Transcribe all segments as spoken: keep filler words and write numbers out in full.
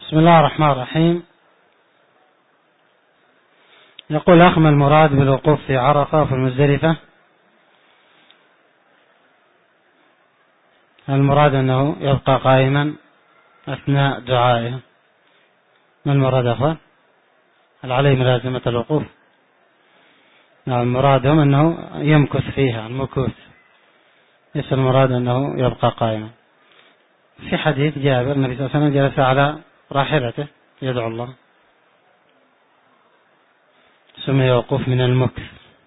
بسم الله الرحمن الرحيم. يقول أخ: ما المراد بالوقوف في عرفة وفي المزدلفة؟ المراد أنه يبقى قائما أثناء دعائه. ما المراد يا أخوان؟ هل عليه ملازمة الوقوف؟ نعم، المرادهم أنه يمكث فيها المكوث، ليس المراد أنه يبقى قائما. في حديث جابر النبي صلى الله عليه وسلم جلس على راحلته يدعو الله، سمي وقوف من المكث.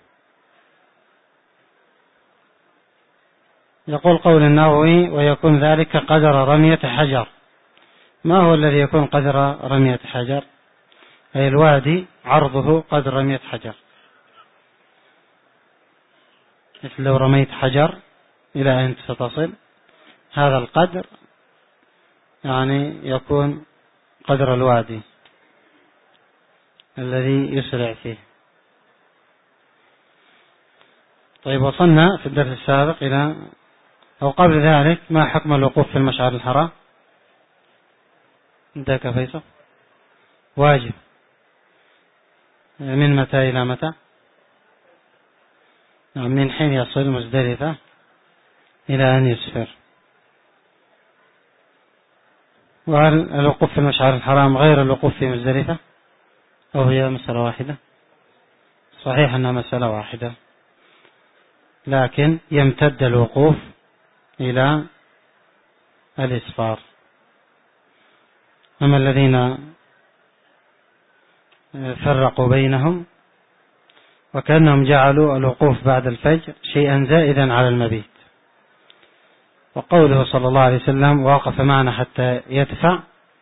يقول قول النووي: ويكون ذلك قدر رمية حجر. ما هو الذي يكون قدر رمية حجر؟ أي الوادي عرضه قدر رمية حجر، مثل لو رميت حجر إلى أين ستصل، هذا القدر يعني يكون قدر الوادي الذي يسرع فيه. طيب، وصلنا في الدرس السابق إلى أو قبل ذلك: ما حكم الوقوف في المشعر الحرام؟ عندك فيصل؟ واجب. من متى إلى متى؟ من حين يصل مزدلفة إلى أن يسفر. وهل الوقوف في المشعر الحرام غير الوقوف في مزدلفة أو هي مسألة واحدة؟ صحيح أنها مسألة واحدة، لكن يمتد الوقوف إلى الإسفار. أما الذين فرقوا بينهم وكأنهم جعلوا الوقوف بعد الفجر شيئا زائدا على المبيت، وقوله صلى الله عليه وسلم: وقف معنا حتى يدفع،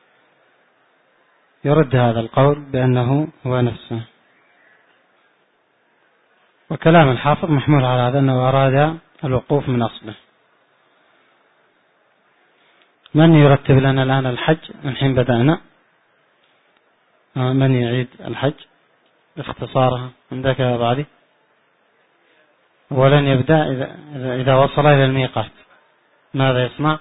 يرد هذا القول بأنه هو نفسه. وكلام الحافظ محمول على هذا أنه أراد الوقوف من أصله. من يرتب لنا الآن الحج من حين بدأنا؟ من يعيد الحج باختصارها؟ عندك يا بعدي؟ ولن يبدأ إذا, إذا وصل إلى الميقات ماذا يصنع؟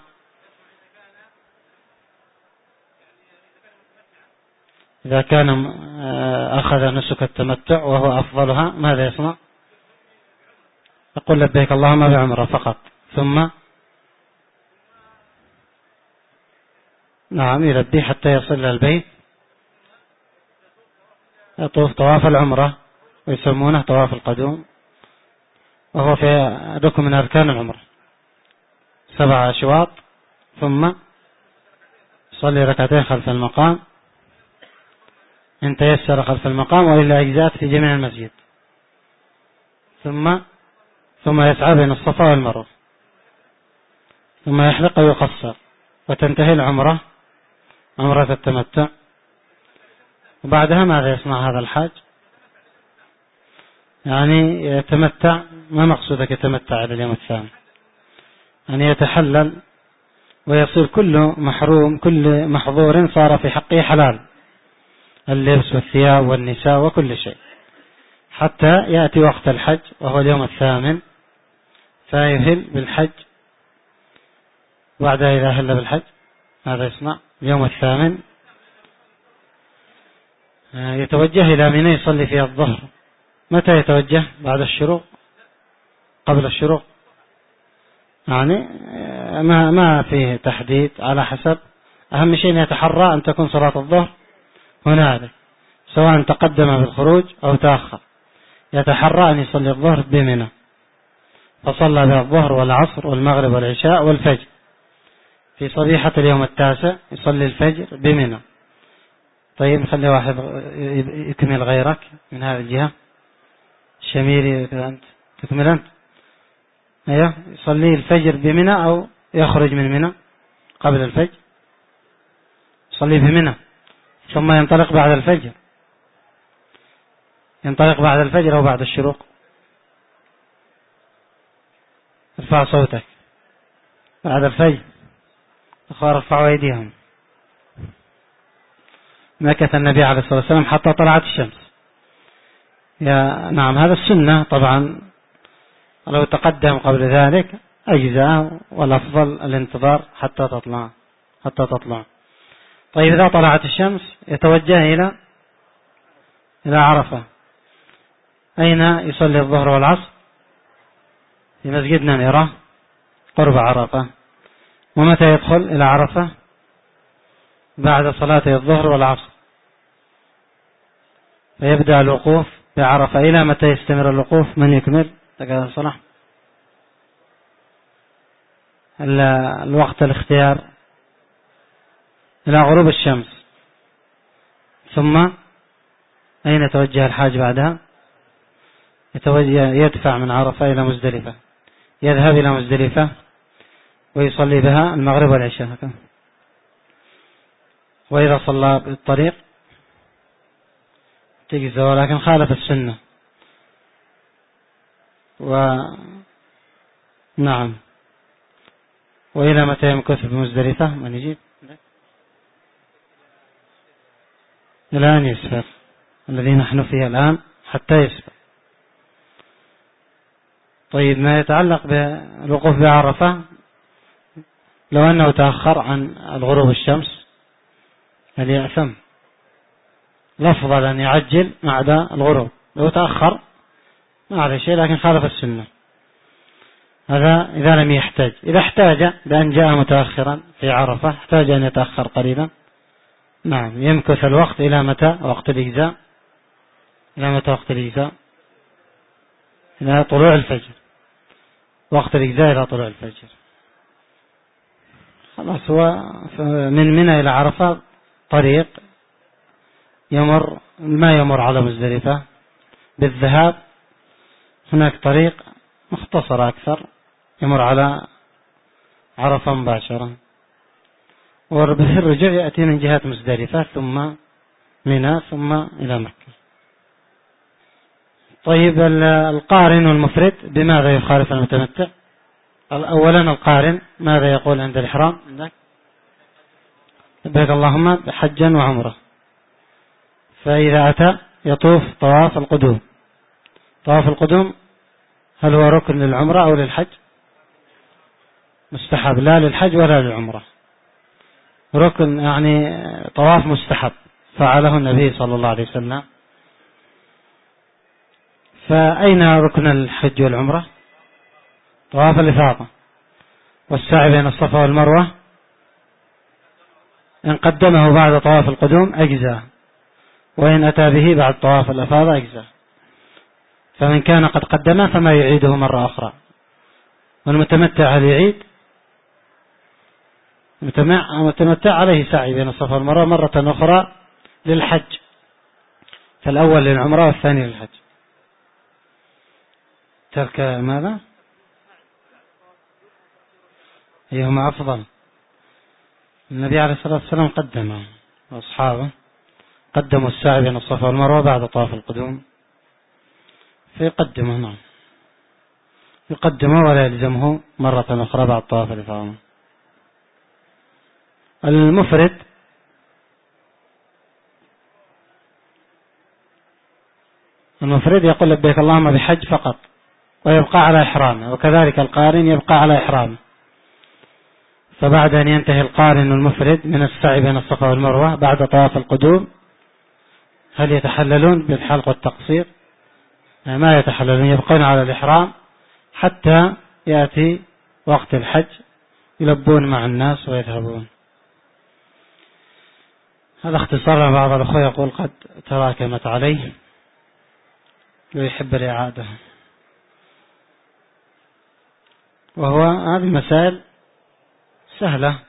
إذا كان أخذ نسك التمتع وهو أفضلها ماذا يصنع؟ يقول: لبيك اللهم بعمرة فقط، ثم نعم يلبي حتى يصل إلى البيت، يطوف طواف العمرة ويسمونه طواف القدوم، وهو في ركن من أركان العمرة، سبع أشواط، ثم يصلي ركعتين خلف المقام إن تيسر خلف المقام، وإلا أجزاءت في جميع المسجد، ثم ثم يسعى بين الصفا والمروة، ثم يحلق ويقصر، وتنتهي العمرة عمرة التمتع. وبعدها ماذا يصنع هذا الحاج؟ يعني يتمتع. ما مقصودك يتمتع إلى اليوم الثاني؟ يعني يتحلل ويصير كل محروم، كل محظور صار في حقه حلال، اللبس والثياب والنساء وكل شيء، حتى يأتي وقت الحج وهو اليوم الثامن، فيهل بالحج. بعد إذا هل بالحج ماذا يصنع؟ اليوم الثامن يتوجه إلى منى يصلي فيها الظهر. متى يتوجه؟ بعد الشروق، قبل الشروق، يعني ما ما فيه تحديد، على حسب. أهم شيء يتحرى أن تكون صلاة الظهر هنالك، سواء تقدم بالخروج أو تأخر، يتحرى أن يصلي الظهر بمنى، فصلى بها الظهر والعصر والمغرب والعشاء والفجر. في صبيحة اليوم التاسع يصلي الفجر بمنى. طيب، نخلي واحد يكمل غيرك من هذه الجهة. شميري أنت تكمل أنت. أيوه، يصلي الفجر بمنى أو يخرج من منى قبل الفجر، يصلي بمنى ثم ينطلق بعد الفجر. ينطلق بعد الفجر أو بعد الشروق؟ ارفع صوتك. بعد الفجر. أخوة ارفعوا أيديهم. مكث النبي عليه الصلاة والسلام حتى طلعت الشمس. يا نعم، هذا السنة طبعا. لو تقدم قبل ذلك أجزاء، والأفضل الانتظار حتى تطلع حتى تطلع طيب إذا طلعت الشمس يتوجه إلى إلى عرفة. أين يصلي الظهر والعصر؟ في مسجد نمرة قرب عرفة. ومتى يدخل إلى عرفة؟ بعد صلاة الظهر والعصر، فيبدأ الوقوف بعرفة. إلى متى يستمر الوقوف؟ من يكمل تقال صلاح الوقت الاختيار؟ إلى غروب الشمس. ثم أين يتوجه الحاج بعدها؟ يتوجه يدفع من عرفة إلى مزدلفة، يذهب إلى مزدلفة ويصلي بها المغرب والعشاء. وإذا صلى بالطريق تجزى، ولكن خالف السنة. ونعم. وإلى متى يمكث بمزدلفة؟ من يجيب؟ إلى أن يسفر، الذي نحن فيه الآن حتى يسفر. طيب ما يتعلق بالوقوف بعرفة، لو أنه تأخر عن الغروب الشمس هل يأثم؟ الأفضل أن يعجل بعد الغروب. لو تأخر ما عليه شيء، لكن خالف السنة. هذا إذا لم يحتاج. إذا احتاج بأن جاء متأخرا في عرفة احتاج أن يتأخر قليلا، نعم، يمكث الوقت إلى متى؟ وقت الإجزاء. إلى متى وقت الإجزاء؟ إلى طلوع الفجر. وقت الإجزاء إلى طلوع الفجر. خلاص. هو من منى إلى عرفة طريق يمر، ما يمر على مزدلفة بالذهاب. هناك طريق مختصر أكثر يمر على عرفة مباشرة، وفي الرجوع يأتي من جهة مزدلفة ثم منى ثم إلى مكة. طيب القارن والمفرد بماذا يخالف المتمتع؟ أولا القارن ماذا يقول عند الإحرام؟ لبيك اللهم بحجا وعمرة. فإذا أتى يطوف طواف القدوم. طواف القدوم هل هو ركن للعمرة أو للحج؟ مستحب، لا للحج ولا للعمرة. ركن يعني طواف مستحب فعله النبي صلى الله عليه وسلم. فأين ركن الحج والعمرة؟ طواف الإفاضة والسعي بين الصفا والمروة. إن قدمه بعد طواف القدوم أجزاء، وإن أتى به بعد طواف الإفاضة أجزاء. فمن كان قد قدمه فما يعيده مرة أخرى. والمتمتع هل يعيد؟ المتمتع عليه سعي بين الصفا والمروة مرة أخرى للحج، فالأول للعمرة والثاني للحج. ترك ماذا؟ أيهما أفضل؟ النبي عليه الصلاة والسلام قدمه، وأصحابه قدموا السعي بين الصفا والمروة بعد طواف القدوم، فيقدمه. نعم، يقدمه ولا يلزمه مرة أخرى بعد طواف الإفاضة. المفرد المفرد يقول لبيك اللهم بحج فقط ويبقى على إحرامه، وكذلك القارن يبقى على إحرامه. فبعد أن ينتهي القارن المفرد من السعي بين الصفا والمروة بعد طواف القدوم هل يتحللون بالحلق والتقصير؟ ما يتحللون، يبقون على الإحرام حتى يأتي وقت الحج، يلبون مع الناس ويذهبون. هذا اختصار. بعض الأخوة يقول قد تراكمت عليه ويحب الإعادة. وهو هذه المسائل سهلة،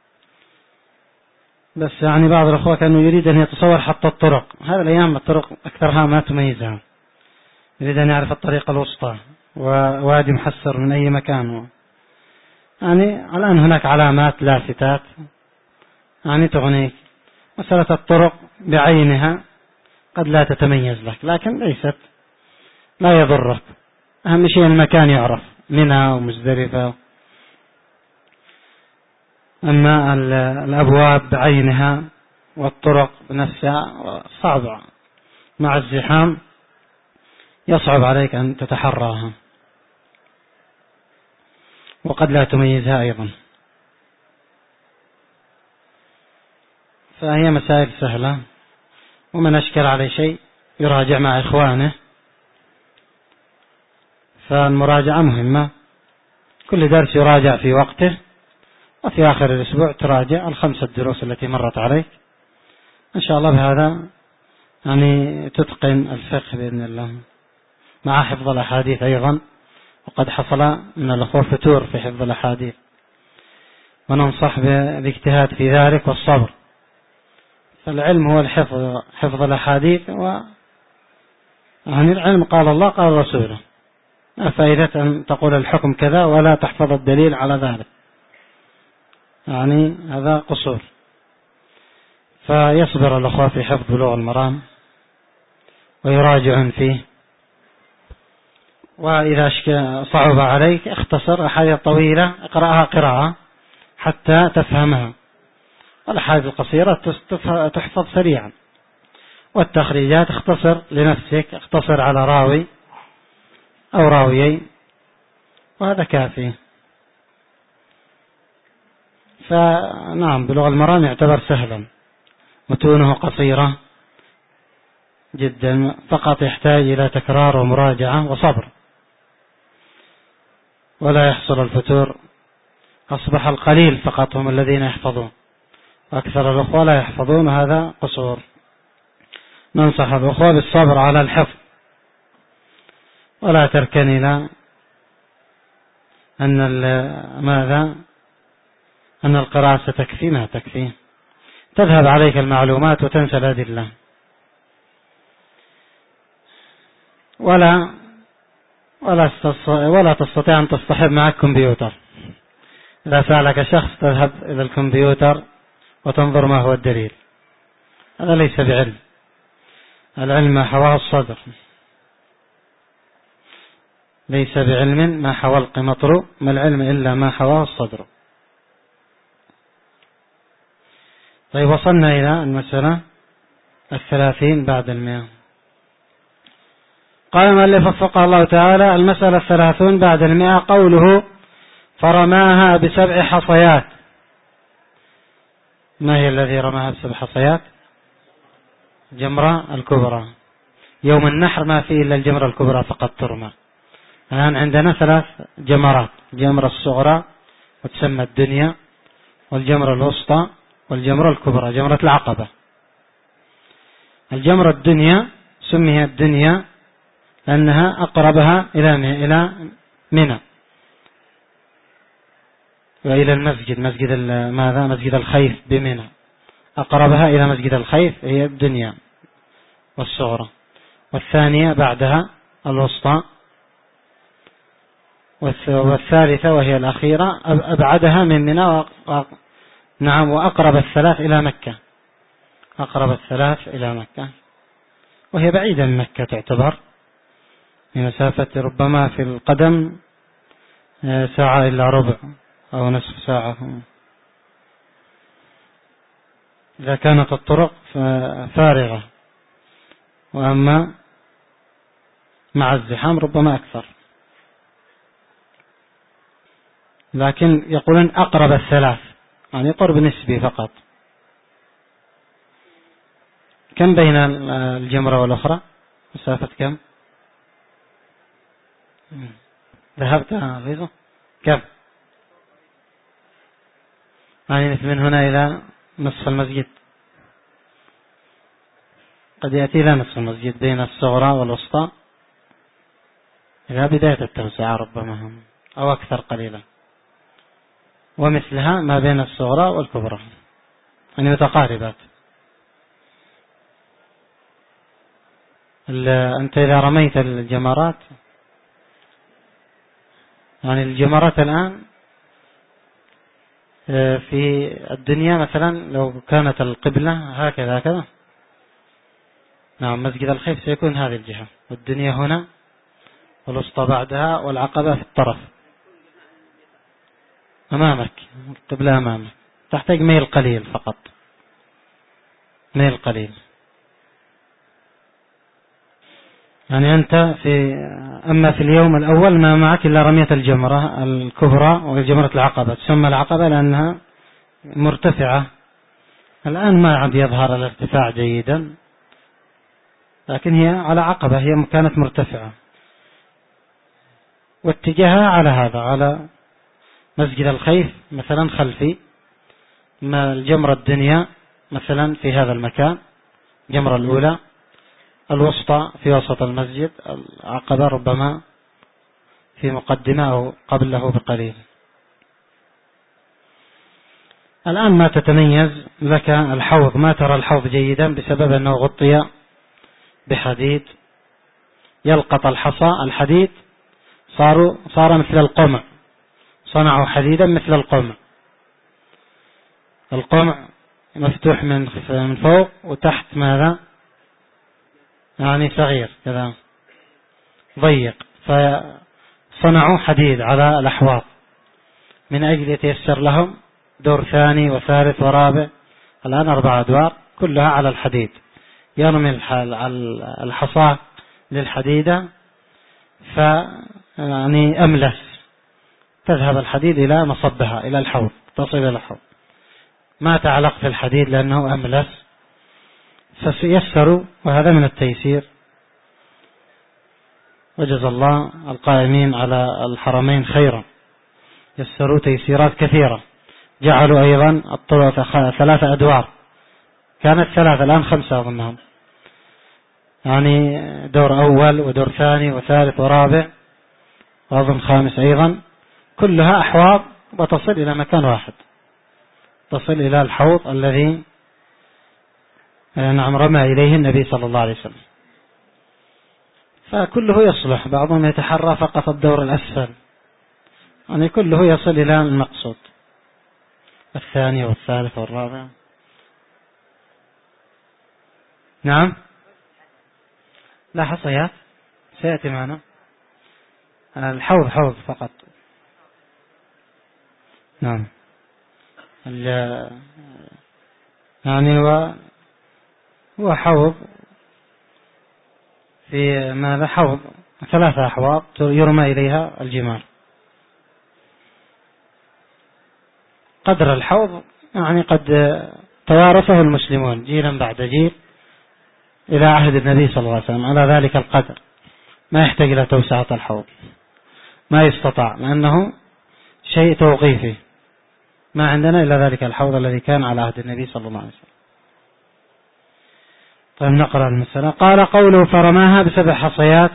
بس يعني بعض الأخوة كانوا يريد أن يتصور حتى الطرق. هذا الأيام الطرق أكثرها ما تميزها، يريد أن يعرف الطريقة الوسطى ووادي محسر من أي مكان. يعني الآن هناك علامات لافتات يعني تغنيك. مسألة الطرق بعينها قد لا تتميز لك، لكن ليست لا يضرك. أهم شيء المكان يعرف، منى ومزدلفة. أما الأبواب بعينها والطرق بنفسها صعبة، مع الزحام يصعب عليك أن تتحراها، وقد لا تميزها أيضا. فهي مسائل سهلة، ومن أشكل عليه شيء يراجع مع إخوانه، فالمراجعة مهمة. كل درس يراجع في وقته، وفي آخر الأسبوع تراجع الخمسة دروس التي مرت عليك. إن شاء الله بهذا يعني تتقن الفقه بإذن الله، مع حفظ الأحاديث أيضا. وقد حصل من الأخوة فتور في حفظ الأحاديث، وننصح بالاجتهاد في ذلك والصبر. فالعلم هو الحفظ، حفظ الأحاديث، و يعني العلم قال الله قال رسوله. لا فائدة أن تقول الحكم كذا ولا تحفظ الدليل على ذلك، يعني هذا قصور. فيصبر الأخوة في حفظ بلوغ المرام ويراجعون فيه. وإذا صعب عليك اختصر أحاديث طويلة اقرأها قراءة حتى تفهمها، والأحاديث القصيرة تحفظ سريعا. والتخريجات اختصر لنفسك، اختصر على راوي أو راويين، وهذا كافي. فنعم بلوغ المرام يعتبر سهلا، متونه قصيرة جدا، فقط يحتاج إلى تكرار ومراجعة وصبر، ولا يحصل الفتور. أصبح القليل فقط هم الذين يحفظون، وأكثر الأخوة لا يحفظون، هذا قصور. ننصح الأخوة بالصبر على الحفظ، ولا تركن إلى أن ماذا أن القراءة ستكفي، ما تكفي، تذهب عليك المعلومات وتنسى الأدلة. ولا ولا ولا تستطيع أن تصطحب معك كمبيوتر. إذا سألك شخص تذهب إلى الكمبيوتر وتنظر ما هو الدليل، هذا ليس بعلم. العلم ما حواه الصدر، ليس بعلم ما حوى القمطر، ما العلم إلا ما حواه الصدر. طيب، وصلنا إلى المسألة الثلاثين بعد المئة. قال المؤلف وفقه الله تعالى: المسألة الثلاثون بعد المئة، قوله فرماها بسبع حصيات. ما هي الذي رماها بسبع حصيات؟ جمرة الكبرى. يوم النحر ما فيه إلا الجمرة الكبرى فقط ترمى. الآن عندنا ثلاث جمرات: الجمرة الصغرى وتسمى الدنيا، والجمرة الوسطى، والجمرة الكبرى جمرة العقبة. الجمرة الدنيا سميت الدنيا لأنها أقربها إلى إلى منى وإلى المسجد، مسجد ماذا مسجد الخيف بمنى، أقربها إلى مسجد الخيف هي الدنيا والصغرى. والثانية بعدها الوسطى، والثالثة وهي الأخيرة أبعدها من منى و... نعم وأقرب الثلاث إلى مكة، أقرب الثلاث إلى مكة، وهي بعيدة من مكة، تعتبر مسافة ربما في القدم ساعة إلا ربع أو نصف ساعة، إذا كانت الطرق فارغة، وأما مع الزحام ربما أكثر. لكن يقولون أقرب الثلاث، يعني قرب نسبي فقط. كم بين الجمرة والأخرى؟ مسافة كم؟ ذهبت غيظة كم؟ يعني من هنا إلى نصف المسجد، قد يأتي إلى نصف المسجد بين الصغرى والوسطى إلى بداية التوسعة ربما هم أو أكثر قليلا، ومثلها ما بين الصغرى والكبرى، يعني متقاربات. أنت إذا رميت الجمرات، يعني الجمرات الآن في الدنيا مثلا لو كانت القبلة هكذا هكذا، نعم مسجد الخيف سيكون هذه الجهة، والدنيا هنا، والوسطى بعدها، والعقبة في الطرف أمامك، القبلة أمامك، تحتاج ميل قليل فقط، ميل قليل. يعني أنت في أما في اليوم الأول ما معك إلا رمية الجمرة الكبرى وجمرة العقبة، تسمى العقبة لأنها مرتفعة الآن ما عاد يظهر الارتفاع جيدا، لكن هي على عقبة، هي كانت مرتفعة، واتجاهها على هذا، على مسجد الخيف مثلا خلفي، ما الجمرة الدنيا مثلا في هذا المكان، الجمرة الأولى، الوسطى في وسط المسجد، العقبة ربما في مقدمة أو قبله بقليل. الآن ما تتميز لك الحوض، ما ترى الحوض جيدا بسبب أنه غطي بحديد يلقط الحصى، الحديد صاروا صار مثل القمع، صنعوا حديدا مثل القمع، القمع مفتوح من من فوق وتحت ماذا يعني صغير كذا ضيق، فصنعوا حديد على الأحواض من أجل يتيسر لهم دور ثاني وثالث ورابع، الآن أربع أدوار كلها على الحديد، يرمي الحصى للحديدة فيعني أملس، تذهب الحديد إلى مصبها إلى الحوض، تصل إلى الحوض، ما تعلق في الحديد لأنه أملس، فسيسروا، وهذا من التيسير. وجزا الله القائمين على الحرمين خيرا، يسروا تيسيرات كثيرة، جعلوا أيضا الطرق ثلاثة أدوار، كانت ثلاثة الآن خمسة أظنهم، يعني دور أول ودور ثاني وثالث ورابع وأظن خامس أيضا، كلها أحواض وتصل إلى مكان واحد، تصل إلى الحوض الذي نعم رمى إليه النبي صلى الله عليه وسلم، فكله يصلح، بعضهم يتحرى فقط الدور الأسفل، يعني كله يصل إلى المقصود، الثاني والثالث والرابع. نعم لا حصيات سيأتي معنا، الحوض حوض فقط. نعم يعني هو هو حوض في ماذا، حوض ثلاثة أحواض يرمى إليها الجمار، قدر الحوض يعني قد توارثه المسلمون جيلا بعد جيل إلى عهد النبي صلى الله عليه وسلم على ذلك القدر، ما يحتاج إلى توسعة الحوض، ما يستطاع، لأنه شيء توقيفي، ما عندنا إلا ذلك الحوض الذي كان على عهد النبي صلى الله عليه وسلم. طيب نقرأ المسألة. قال قوله فرماها بسبع حصيات،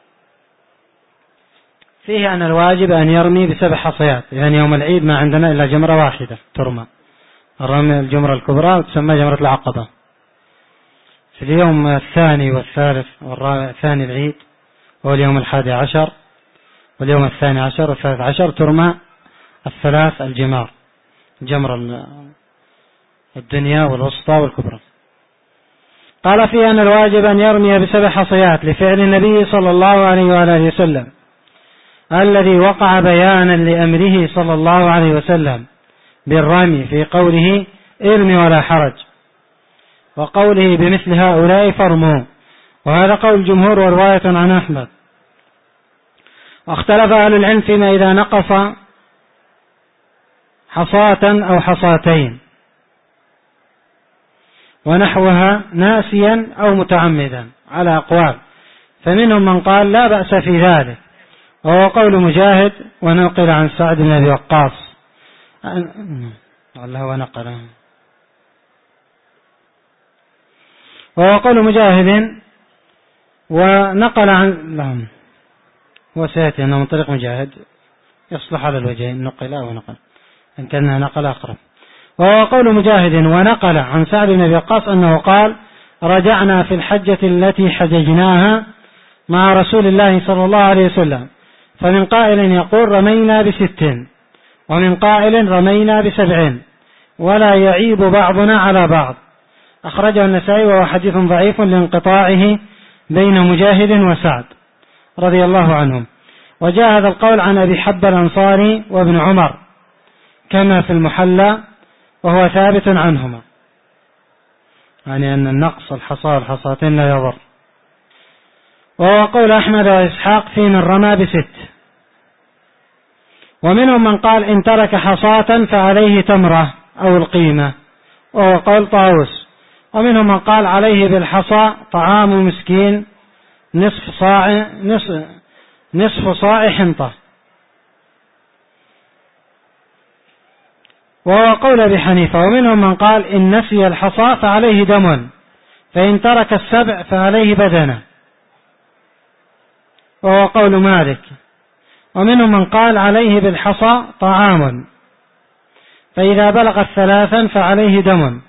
فيه أن الواجب أن يرمي بسبع حصيات، يعني يوم العيد ما عندنا إلا جمرة واحدة ترمى، الرمي الجمرة الكبرى وتسمى جمرة العقبة. في اليوم الثاني والثالث والرابع ثاني العيد هو اليوم الحادي عشر واليوم الثاني عشر والثالث عشر ترمى الثلاث الجمار، جمرة الدنيا والوسطى والكبرى. قال فيه أن الواجب أن يرمي بسبع حصيات لفعل النبي صلى الله عليه وآله وسلم الذي وقع بيانا لأمره صلى الله عليه وسلم بالرمي في قوله ارمي ولا حرج، وقوله بمثل هؤلاء فرموا، وهذا قول الجمهور ورواية عن أحمد. واختلف أهل العلم فيما إذا نقص حصاة أو حصاتين ونحوها ناسيا أو متعمدا على أقوال، فمنهم من قال لا بأس في ذلك، وهو قول مجاهد ونقل عن سعد بن أبي وقاص، الله ونقل وهو قول مجاهد ونقل عن لهم، وسيأتي أنه من طريق مجاهد يصلح على الوجهين، نقل ونقل، إن كان نقل أقرب. وهو قول مجاهد ونقل عن سعد بن أبي وقاص أنه قال رجعنا في الحجة التي حججناها مع رسول الله صلى الله عليه وسلم، فمن قائل يقول رمينا بست، ومن قائل رمينا بسبع، ولا يعيب بعضنا على بعض. أخرجه النسائي وهو حديث ضعيف لانقطاعه بين مجاهد وسعد رضي الله عنهم. وجاء هذا القول عن أبي حب الأنصاري وابن عمر كما في المحلى، وهو ثابت عنهما، يعني أن النقص الحصى والحصاتين لا يضر. وهو قول أحمد وإسحاق في من رمى بست. ومنهم من قال إن ترك حصاة فعليه تمرة أو القيمة، وهو قول طاووس. ومنهم من قال عليه بالحصى طعام مسكين نصف صاع نصف, نصف صاع حنطة، وهو قول أبي حنيفة. ومنهم من قال إن نسي الحصى فعليه دم، فإن ترك السبع فعليه بدنة، وهو قول مالك. ومنهم من قال عليه بالحصى طعام، فإذا بلغ الثلاثا فعليه دم،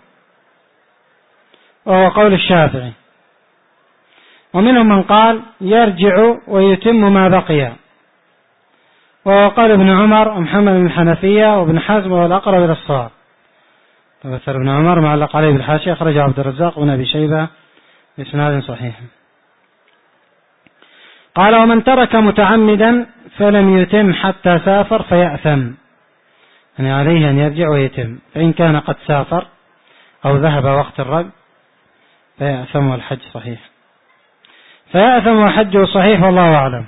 وهو قول الشافعي. ومنهم من قال يرجع ويتم ما بقي، وهو قول ابن عمر ومحمد بن الحنفية وابن حزم والأقرب إلى الصواب. تفسر ابن عمر معلق عليه بالحاشية، أخرجه عبد الرزاق وابن أبي شيبة بإسناد صحيح. قال ومن ترك متعمدا فلم يتم حتى سافر فيأثم، يعني عليه أن يرجع ويتم، فإن كان قد سافر أو ذهب وقت الرجل فيأثم والحج صحيح، فيأثم وحجه صحيح والله أعلم.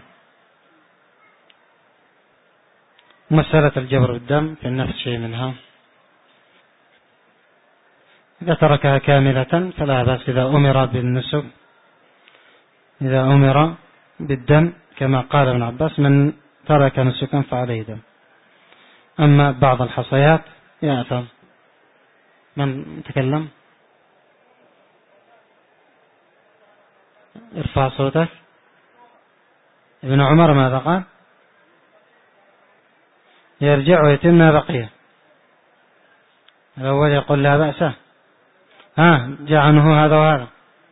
مسألة الجبر بالدم في النفس شيء منها، إذا تركها كاملة فلا بأس إذا أمر بالنسك، إذا أمر بالدم كما قال ابن عباس من ترك نسكا فعليه دم. أما بعض الحصيات يأثم. من تكلم؟ ارفع صوتك. ابن عمر ماذا قال؟ يرجع ويتم ما بقي. الأول يقول لا بأس، ها جاء عنه هذا وهذا،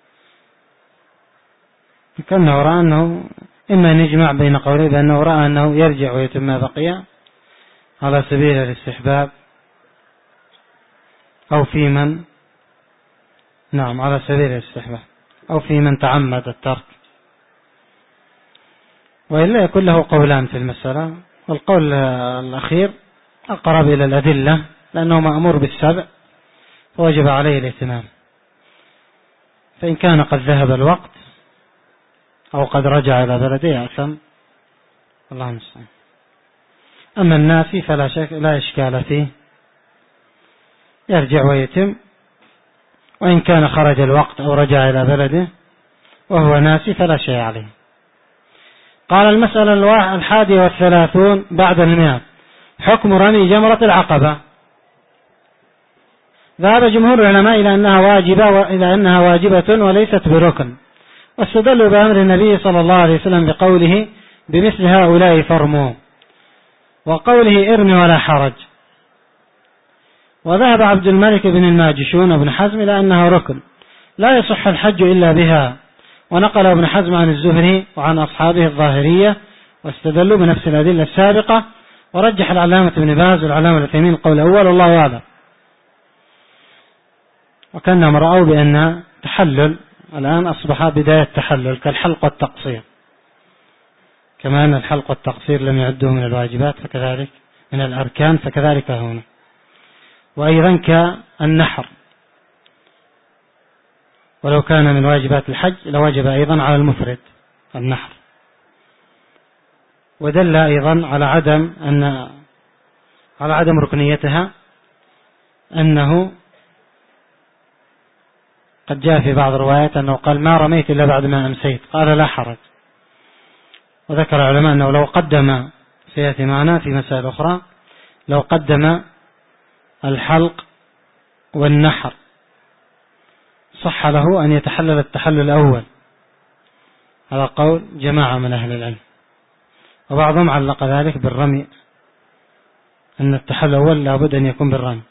كأنه رأى أنه إما نجمع بين قولي بأنه رأى أنه يرجع ويتم ما بقي على سبيل الاستحباب، أو في من نعم على سبيل الاستحباب، أو في من تعمد الترك، وإلا يكون له قولان في المسألة. والقول الأخير أقرب إلى الأدلة، لأنه مأمور بالسبع فوجب عليه الاهتمام، فإن كان قد ذهب الوقت أو قد رجع إلى بلده أثم، الله المستعان. أما الناسي فلا شك لا إشكال فيه، يرجع ويتم، وإن كان خرج الوقت أو رجع إلى بلده وهو ناسي فلا شيء عليه. قال المسألة الحادية والثلاثون بعد المئة، حكم رمي جمرة العقبة. ذهب جمهور العلماء إلى أنها واجبة وإلى أنها واجبة وليست بركن، واستدلوا بأمر النبي صلى الله عليه وسلم بقوله بمثل هؤلاء فرموا، وقوله ارمي ولا حرج. وذهب عبد الملك بن الماجشون وابن حزم إلى أنها ركن لا يصح الحج إلا بها، ونقل ابن حزم عن الزهري وعن أصحابه الظاهرية، واستدلوا بنفس الأدلة السابقة. ورجح العلامة ابن باز والعلامة العثيمين القول الأول والله أعلم، وكانهم رأوا بأن تحلل الآن أصبح بداية تحلل كالحلق والتقصير، كما أن الحلق والتقصير لم يعدوا من الواجبات فكذلك من الأركان فكذلك هنا. وأيضا كالنحر، ولو كان من واجبات الحج لوجب أيضا على المفرد النحر. ودل أيضا على عدم أن على عدم ركنيتها أنه قد جاء في بعض الروايات أنه قال ما رميت إلا بعد ما أمسيت، قال لا حرج. وذكر العلماء أنه لو قدم، سيأتي معنا في مسائل أخرى، لو قدم الحلق والنحر صح له أن يتحلل التحلل الأول، على قول جماعة من أهل العلم، وبعضهم علق ذلك بالرمي، أن التحلل الأول لابد أن يكون بالرمي.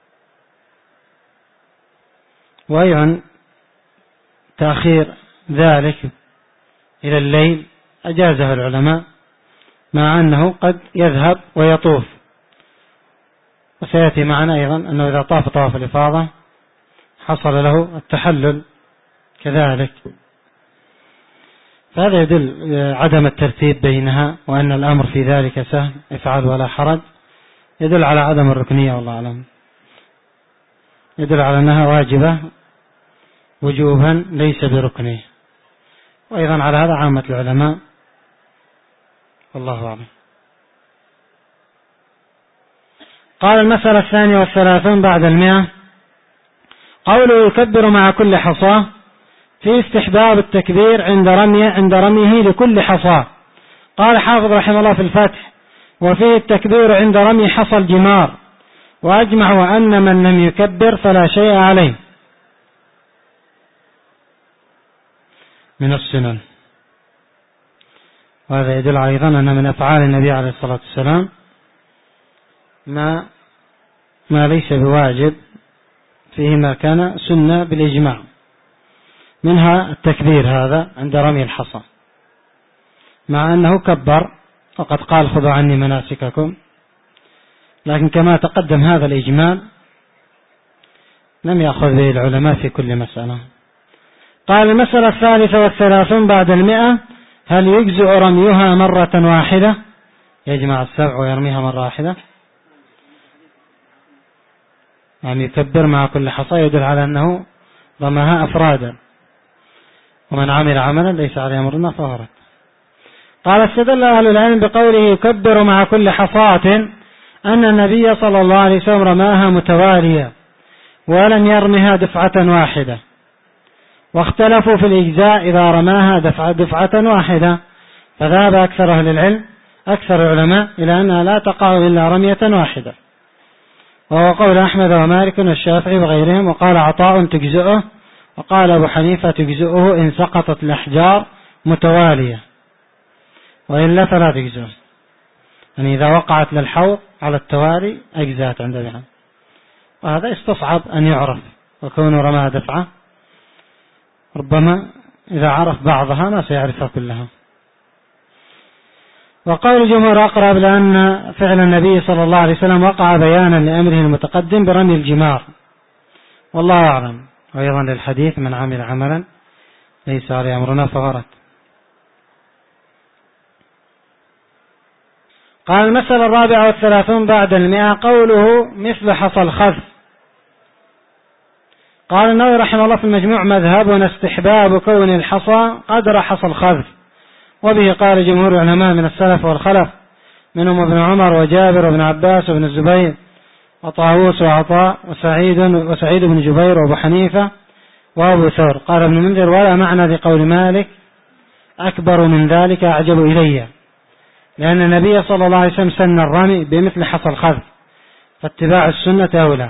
وأيضا تأخير ذلك إلى الليل أجازه العلماء، مع أنه قد يذهب ويطوف، وسيأتي معنا أيضا أنه إذا طاف طواف الإفاضة حصل له التحلل كذلك. فهذا يدل عدم الترتيب بينها، وأن الأمر في ذلك سهل افعل ولا حرج، يدل على عدم الركنية والله أعلم، يدل على أنها واجبة وجوبا ليس بركنه، وأيضا على هذا عامة العلماء والله أعلم. قال المسألة الثانية والثلاثون بعد المئة، قوله يكبر مع كل حصاة، في استحباب التكبير عند رميه عند رميه لكل حصاة. قال حافظ رحمه الله في الفتح: وفيه التكبير عند رمي حصى الجمار، وأجمعوا أن من لم يكبر فلا شيء عليه من السنن. وهذا يدل أيضا أن من أفعال النبي عليه الصلاة والسلام ما ما ليس بواجب، فيه ما كان سنة بالإجماع، منها التكبير هذا عند رمي الحصى، مع أنه كبر وقد قال خذوا عني مناسككم، لكن كما تقدم هذا الإجمال لم يأخذ به العلماء في كل مسألة. قال المسألة الثالثة والثلاثون بعد المئة: هل يجزئ رميها مرة واحدة؟ يجمع السبع ويرميها مرة واحدة، يعني يكبر مع كل حصى، يدل على أنه رماها أفرادا، ومن عمل عملا ليس عليه أمرنا فهو رد. قال استدل أهل العلم بقوله يكبر مع كل حصاة أن النبي صلى الله عليه وسلم رماها متوالية ولم يرمها دفعة واحدة، واختلفوا في الإجزاء إذا رماها دفعة, دفعة واحدة، فذهب أكثر أهل العلم أكثر العلماء إلى أنها لا تقع إلا رمية واحدة، وهو قول أحمد ومالك والشافعي وغيرهم. وقال عطاء تجزئه، وقال أبو حنيفة تجزئه إن سقطت الأحجار متوالية، وإلا فلا تجزئه، يعني إذا وقعت للحوض على التوالي أجزات عند بها، وهذا استصعب أن يعرف، وكونه رماها دفعة ربما إذا عرف بعضها ما سيعرفها كلها. وقول الجمهور أقرب، لأن فعل النبي صلى الله عليه وسلم وقع بيانا لأمره المتقدم برمي الجمار، والله أعلم. وأيضا للحديث: من عمل عملا ليس عليه أمرنا فهو رد. قال المسألة الرابعة والثلاثون بعد المئة: قوله مثل حصى الخذف. قال النووي رحمه الله في المجموع: مذهبنا استحباب كون الحصى قدر حصى الخذف، وبه قال جمهور العلماء من السلف والخلف، منهم ابن عمر وجابر وابن عباس وابن الزبير وطاووس وعطاء وسعيد وسعيد بن جبير وابو حنيفة وابو ثور. قال ابن منذر: ولا معنى لقول مالك أكبر من ذلك أعجب إلي، لأن النبي صلى الله عليه وسلم سن الرمي بمثل حصى الخذف، فاتباع السنة أولى.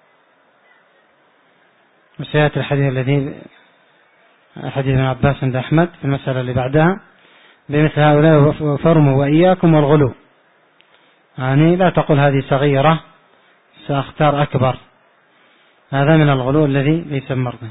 وسيأتي الحديث الذي حديث ابن عباس عند أحمد في المسألة اللي بعدها: بمثل هؤلاء فرموا وإياكم والغلو، يعني لا تقول هذه صغيرة سأختار أكبر، هذا من الغلو الذي ليس مرضي.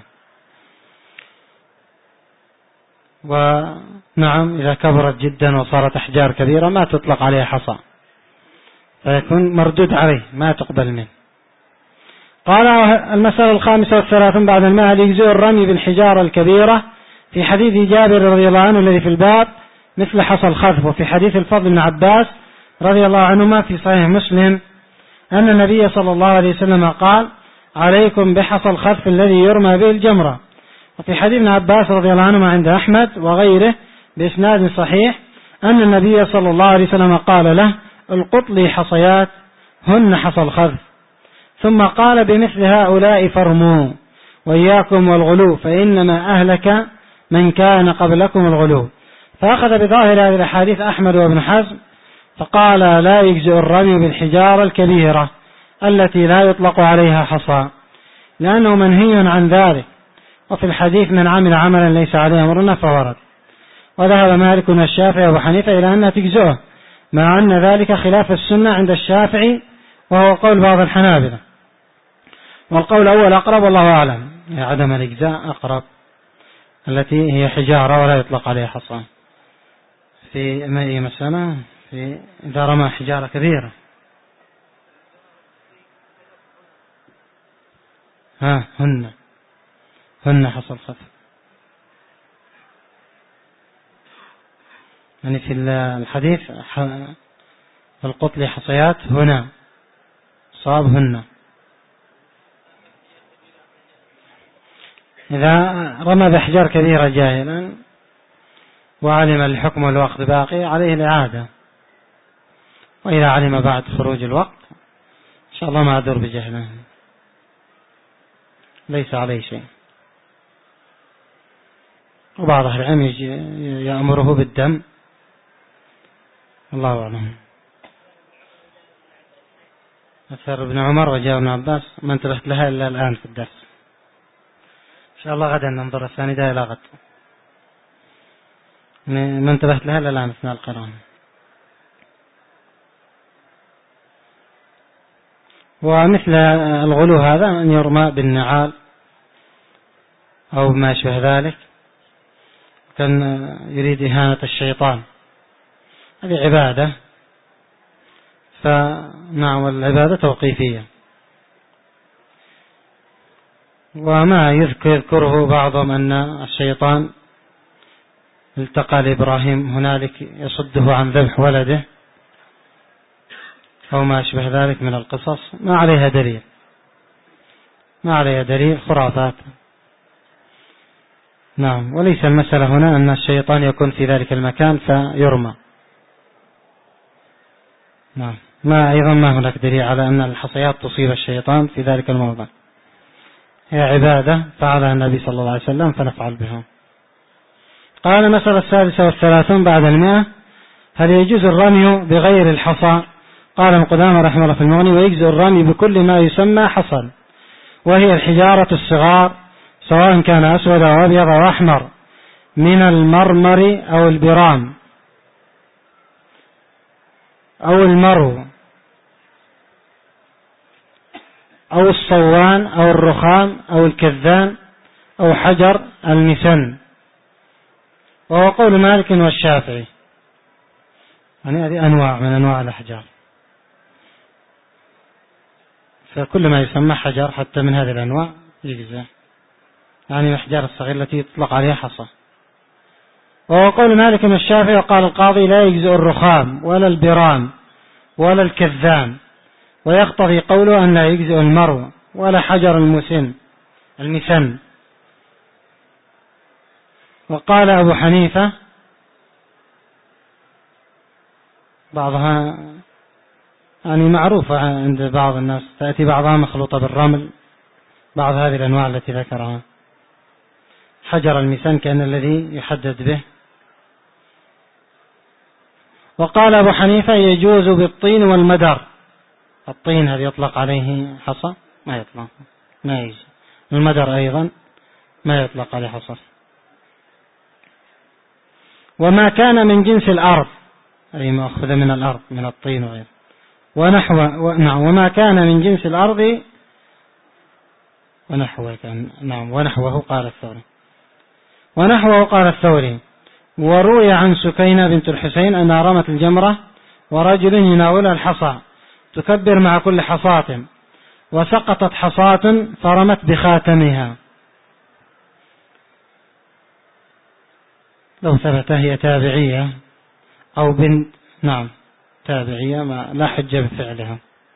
ونعم إذا كبرت جدا وصارت أحجار كبيرة ما تطلق عليها حصى، فيكون مردود عليه ما تقبل منه. قال المسألة الخامسة والثلاثون بعد المئة: يجزئ الرمي بالحجارة الكبيرة، في حديث جابر رضي الله عنه الذي في الباب مثل حصى الخذف، وفي حديث الفضل بن عباس رضي الله عنهما في صحيح مسلم أن النبي صلى الله عليه وسلم قال: عليكم بحصى الخذف الذي يرمى به الجمرة. وفي حديث ابن عباس رضي الله عنهما عند أحمد وغيره بإسناد صحيح أن النبي صلى الله عليه وسلم قال له: القط لي حصيات هن حصى الخذف، ثم قال: بمثل هؤلاء فرموا وإياكم والغلو، فإنما أهلك من كان قبلكم الغلو. فأخذ بظاهر هذه الأحاديث أحمد وابن حزم، فقال: لا يجزئ الرمي بالحجارة الكبيرة التي لا يطلق عليها حصى، لأنه منهي عن ذلك، وفي الحديث: من عمل عملا ليس عليه أمرنا فهو رد. وذهب مالك والشافعي وابو حنيفة إلى أنها تجزئه، مع أن ذلك خلاف السنة عند الشافعي، وهو قول بعض الحنابلة. والقول الأول أقرب والله أعلم، عدم الإجزاء أقرب، التي هي حجارة ولا يطلق عليها حصى. في أي مسألة؟ في إذا رمى حجارة كبيرة، ها هن هن حصى الخذف، يعني في الحديث في القتل حصيات هنا صاب هن. إذا رمى بحجار كبيرة جاهلا وعلم الحكم والوقت باقي عليه الإعادة، وإذا علم بعد خروج الوقت إن شاء الله ما أدر بجهله، ليس عليه شيء. وبعض أهل العلم يأمره بالدم، الله أعلم. أثر ابن عمر وجاء ابن عباس ما انتبهت لها إلا الآن في الدرس، إن شاء الله غدا ننظر الثاني ده إلى غد، ما انتبهت لها إلا الآن أثناء القراءة. ومثل الغلو هذا أن يرمى بالنعال أو ما يشبه ذلك، كان يريد إهانة الشيطان، هذه عبادة، فنعم العبادة توقيفية. وما يذكره بعضهم أن الشيطان التقى لإبراهيم هنالك يصده عن ذبح ولده أو ما أشبه ذلك من القصص، ما عليها دليل، ما عليها دليل، خرافات. نعم. وليس المسألة هنا أن الشيطان يكون في ذلك المكان فيرمى. نعم. ما أيضا ما هناك دليل على أن الحصيات تصيب الشيطان في ذلك الموضع، هي عبادة فعلها النبي صلى الله عليه وسلم فنفعل بها. قال المسألة السادسة والثلاثون بعد المئة: هل يجوز الرمي بغير الحصى؟ قال ابن قدامة رحمه الله في المغني: ويجوز الرمي بكل ما يسمى حصى، وهي الحجارة الصغار سواء كان أسود أو أبيض أو أحمر، من المرمر أو البرام أو المرو أو الصوان أو الرخام أو الكذان أو حجر المسن. وهو قول مالك والشافعي، يعني هذه أنواع من أنواع الأحجار، فكل ما يسمى حجر حتى من هذه الأنواع يجزى، يعني الأحجار الصغيرة التي تطلق عليها حصى. وهو قول مالك والشافعي. وقال القاضي: لا يجزئ الرخام ولا البرام ولا الكذان، ويقتضي قوله أن لا يجزئ المرو ولا حجر المسن المسن. وقال أبو حنيفة، بعضها يعني معروفة عند بعض الناس، تأتي بعضها مخلوطة بالرمل، بعض هذه الأنواع التي ذكرها، حجر المسن كان الذي يحدد به. وقال أبو حنيفة: يجوز بالطين والمدر. الطين هذا يطلق عليه حصى؟ ما يطلق، ما يجوز. المدر أيضا ما يطلق عليه حصى. وما كان من جنس الأرض، أي مأخوذ من الأرض من الطين وغيره، ونحو نعم وما كان من جنس الأرض ونحوه كان نعم ونحوه قال الثوري ونحوه قال الثوري. وروي عن سكينة بنت الحسين أنها رمت الجمرة ورجل يناولها الحصى تكبر مع كل حصاة، وسقطت حصاة فرمت بخاتمها. لو ثبت هي تابعية أو بنت نعم تابعية، ما لا حجة بفعلها.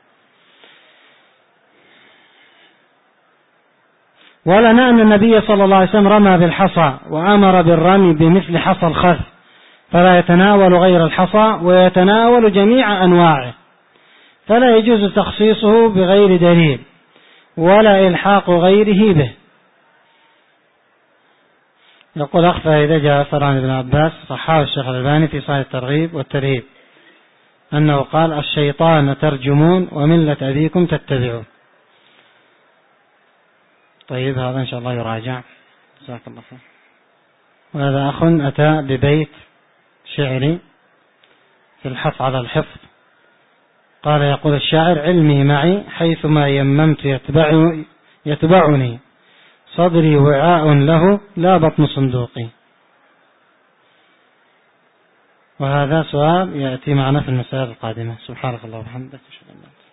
ولنا أن النبي صلى الله عليه وسلم رمى بالحصى وأمر بالرمي بمثل حصى الخذ، فلا يتناول غير الحصى ويتناول جميع أنواعه، فلا يجوز تخصيصه بغير دليل ولا إلحاق غيره به. يقول أخفى إذا جاء أثر عن ابن عباس صححه الشيخ الألباني في صحيح الترغيب والترهيب أنه قال: الشيطان ترجمون وملة أبيكم تتبعون. طيب هذا إن شاء الله يراجع، جزاك الله خير. وهذا أخ أتى ببيت شعري في الحث على الحفظ، قال: يقول الشاعر: علمي معي حيثما يممت يتبع يتبعني، صدري وعاء له لا بطن صندوقي. وهذا سؤال يأتي معنا في المسائل القادمة. سبحانك الله وبحمدك.